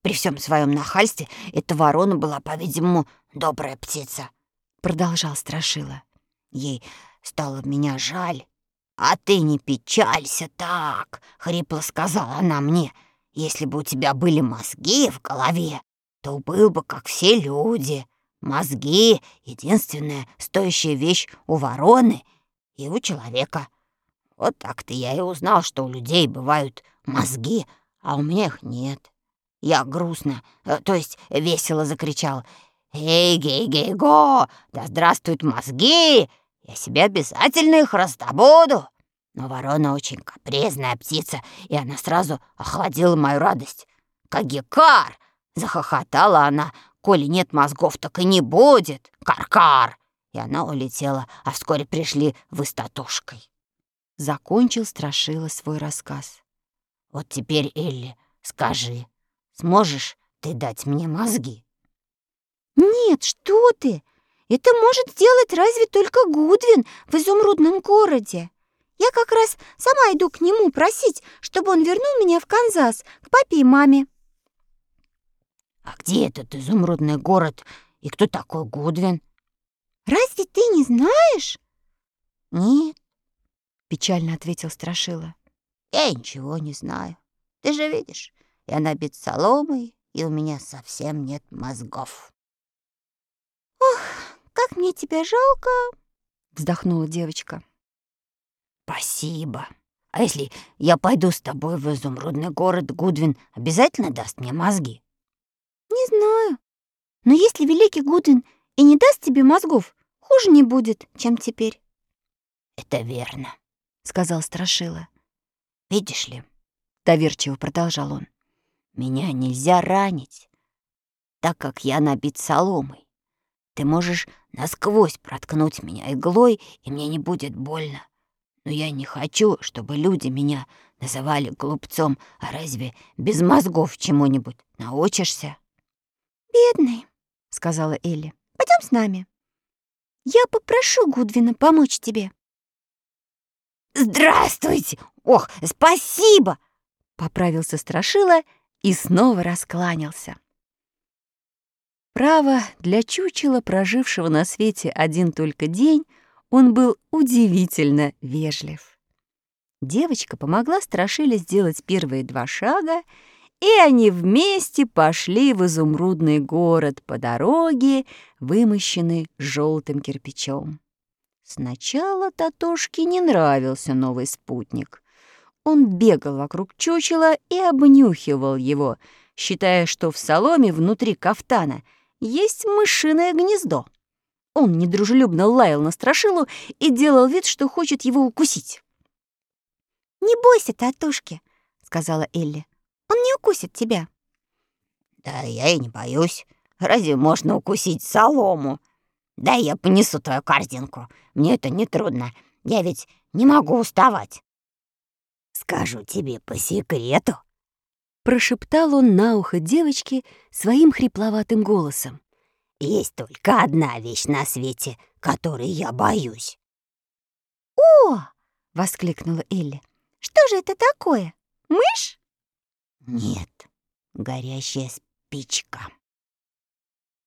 При всем своем нахальстве эта ворона была, по-видимому, добрая птица», — продолжал Страшила. «Ей стало меня жаль. «А ты не печалься так», — хрипло сказала она мне. «Если бы у тебя были мозги в голове, то был бы, как все люди. Мозги — единственная стоящая вещь у вороны и у человека. Вот так-то я и узнал, что у людей бывают мозги, а у меня их нет». Я грустно, то есть весело закричал: «Эй-гей-гей-го! Да здравствуют мозги! Я себе обязательно их раздобуду!» Но ворона очень капризная птица, и она сразу охладила мою радость. «Кагикар!» — захохотала она. «Коли нет мозгов, так и не будет! Кар-кар!» И она улетела, а вскоре пришли вы с Татошкой. Закончил Страшила свой рассказ. «Вот теперь, Элли, скажи, сможешь ты дать мне мозги?» «Нет, что ты! Это может сделать разве только Гудвин в изумрудном городе. Я как раз сама иду к нему просить, чтобы он вернул меня в Канзас, к папе и маме». «А где этот изумрудный город и кто такой Гудвин?» «Разве ты не знаешь?» «Нет», — печально ответил Страшила. «я ничего не знаю. Ты же видишь, я набит соломой, и у меня совсем нет мозгов». «Ох, как мне тебя жалко!» — вздохнула девочка. «Спасибо. А если я пойду с тобой в изумрудный город, Гудвин обязательно даст мне мозги?» «Не знаю. Но если великий Гудвин и не даст тебе мозгов, хуже не будет, чем теперь». «Это верно», — сказал Страшила. «Видишь ли, — доверчиво продолжал он, — меня нельзя ранить, так как я набит соломой. Ты можешь насквозь проткнуть меня иглой, и мне не будет больно. Но я не хочу, чтобы люди меня называли глупцом. А разве без мозгов чему-нибудь научишься?» «Бедный», — сказала Элли. «Пойдем с нами. Я попрошу Гудвина помочь тебе». «Здравствуйте! Ох, спасибо!» — поправился Страшила и снова раскланялся. Право, для чучела, прожившего на свете один только день, он был удивительно вежлив. Девочка помогла Страшиле сделать первые 2 шага, и они вместе пошли в изумрудный город по дороге, вымощенной желтым кирпичом. Сначала Татошке не нравился новый спутник. Он бегал вокруг чучела и обнюхивал его, считая, что в соломе внутри кафтана есть мышиное гнездо. Он недружелюбно лаял на Страшилу и делал вид, что хочет его укусить. «Не бойся, Татушки», — сказала Элли. «Он не укусит тебя». «Да я и не боюсь. Разве можно укусить солому? Да я понесу твою корзинку. Мне это нетрудно. Я ведь не могу уставать. Скажу тебе по секрету», — прошептал он на ухо девочке своим хрипловатым голосом. «Есть только одна вещь на свете, которой я боюсь». «О!» — воскликнула Элли. «Что же это такое? Мышь?» «Нет, горящая спичка».